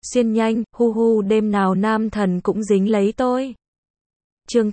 xuyên nhanh, hu hu đêm nào nam thần cũng dính lấy tôi. Chương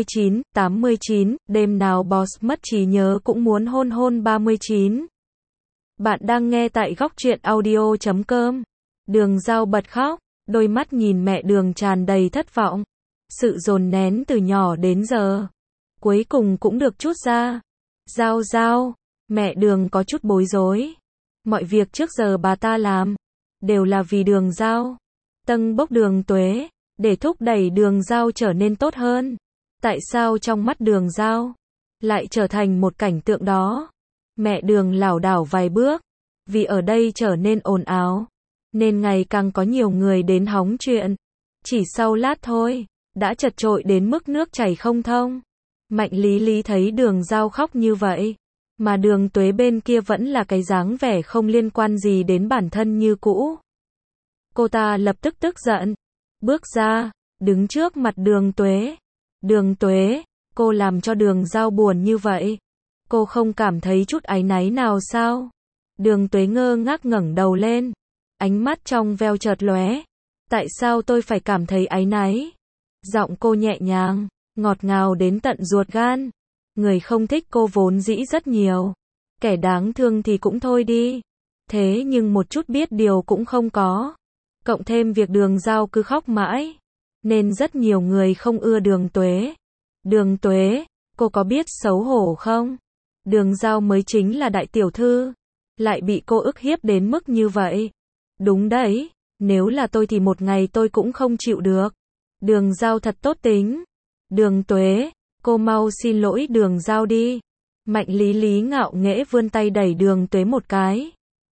89, đêm nào boss mất trí nhớ cũng muốn hôn hôn 39. Bạn đang nghe tại góc truyện audio.com. Đường Giao bật khóc, đôi mắt nhìn mẹ Đường tràn đầy thất vọng. Sự dồn nén từ nhỏ đến giờ, cuối cùng cũng được trút ra. Giao, mẹ Đường có chút bối rối. Mọi việc trước giờ bà ta làm, đều là vì Đường Giao. Tâng bốc Đường Tuế, để thúc đẩy Đường Giao trở nên tốt hơn. Tại sao trong mắt Đường Giao lại trở thành một cảnh tượng đó? Mẹ Đường lảo đảo vài bước, vì ở đây trở nên ồn ào, nên ngày càng có nhiều người đến hóng chuyện. Chỉ sau lát thôi, đã chật chội đến mức nước chảy không thông. Mạnh Lý Lý thấy Đường Giao khóc như vậy, mà Đường Tuế bên kia vẫn là cái dáng vẻ không liên quan gì đến bản thân như cũ. Cô ta lập tức tức giận, bước ra, đứng trước mặt Đường Tuế. Đường Tuế, cô làm cho Đường Giao buồn như vậy, cô không cảm thấy chút áy náy nào sao? Đường Tuế ngơ ngác ngẩng đầu lên, ánh mắt trong veo chợt lóe. Tại sao tôi phải cảm thấy áy náy? Giọng cô nhẹ nhàng, ngọt ngào đến tận ruột gan. Người không thích cô vốn dĩ rất nhiều, kẻ đáng thương thì cũng thôi đi, thế nhưng một chút biết điều cũng không có. Cộng thêm việc Đường Giao cứ khóc mãi, nên rất nhiều người không ưa Đường Tuế. Đường Tuế, cô có biết xấu hổ không? Đường Giao mới chính là đại tiểu thư, lại bị cô ức hiếp đến mức như vậy. Đúng đấy, nếu là tôi thì một ngày tôi cũng không chịu được. Đường Giao thật tốt tính. Đường Tuế, cô mau xin lỗi Đường Giao đi. Mạnh Lý Lý ngạo nghễ vươn tay đẩy Đường Tuế một cái,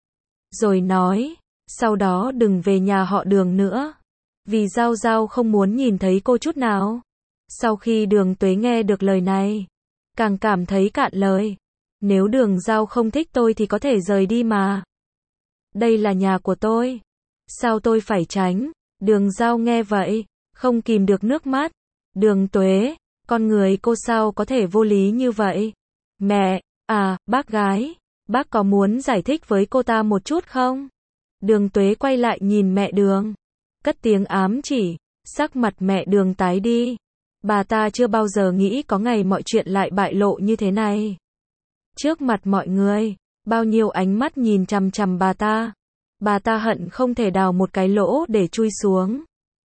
rồi nói, sau đó đừng về nhà họ Đường nữa, vì Giao Giao không muốn nhìn thấy cô chút nào. Sau khi Đường Tuế nghe được lời này, càng cảm thấy cạn lời. Nếu Đường Giao không thích tôi thì có thể rời đi mà. Đây là nhà của tôi, sao tôi phải tránh? Đường Giao nghe vậy, không kìm được nước mắt. Đường Tuế, con người cô sao có thể vô lý như vậy? Mẹ, bác gái, bác có muốn giải thích với cô ta một chút không? Đường Tuế quay lại nhìn mẹ Đường, cất tiếng ám chỉ. Sắc mặt mẹ Đường tái đi. Bà ta chưa bao giờ nghĩ có ngày mọi chuyện lại bại lộ như thế này. Trước mặt mọi người, bao nhiêu ánh mắt nhìn chằm chằm bà ta. Bà ta hận không thể đào một cái lỗ để chui xuống.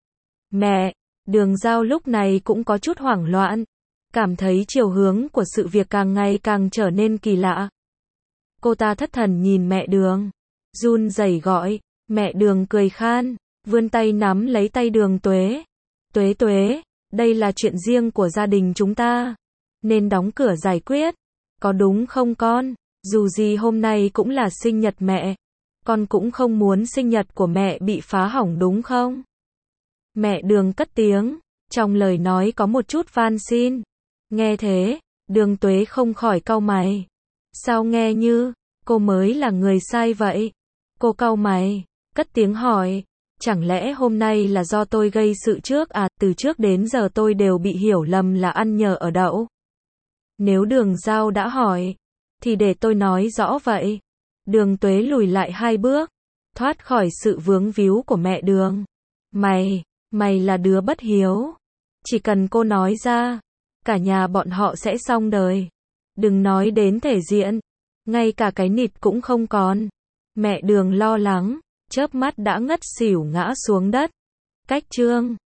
Mẹ, Đường Giao lúc này cũng có chút hoảng loạn, cảm thấy chiều hướng của sự việc càng ngày càng trở nên kỳ lạ. Cô ta thất thần nhìn mẹ Đường, run rẩy gọi. Mẹ Đường cười khan, vươn tay nắm lấy tay Đường Tuế. Tuế, đây là chuyện riêng của gia đình chúng ta, nên đóng cửa giải quyết, có đúng không con? Dù gì hôm nay cũng là sinh nhật mẹ, con cũng không muốn sinh nhật của mẹ bị phá hỏng đúng không? Mẹ Đường cất tiếng, trong lời nói có một chút van xin. Nghe thế, Đường Tuế không khỏi cau mày. Sao nghe như cô mới là người sai vậy? Cô cau mày, cất tiếng hỏi, chẳng lẽ hôm nay là do tôi gây sự trước à? Từ trước đến giờ tôi đều bị hiểu lầm là ăn nhờ ở đậu. Nếu Đường Giao đã hỏi, thì để tôi nói rõ vậy. Đường Tuế lùi lại 2 bước, thoát khỏi sự vướng víu của mẹ Đường. Mày là đứa bất hiếu. Chỉ cần cô nói ra, cả nhà bọn họ sẽ xong đời. Đừng nói đến thể diện, ngay cả cái nịt cũng không còn. Mẹ Đường lo lắng, chớp mắt đã ngất xỉu ngã xuống đất. Cách chương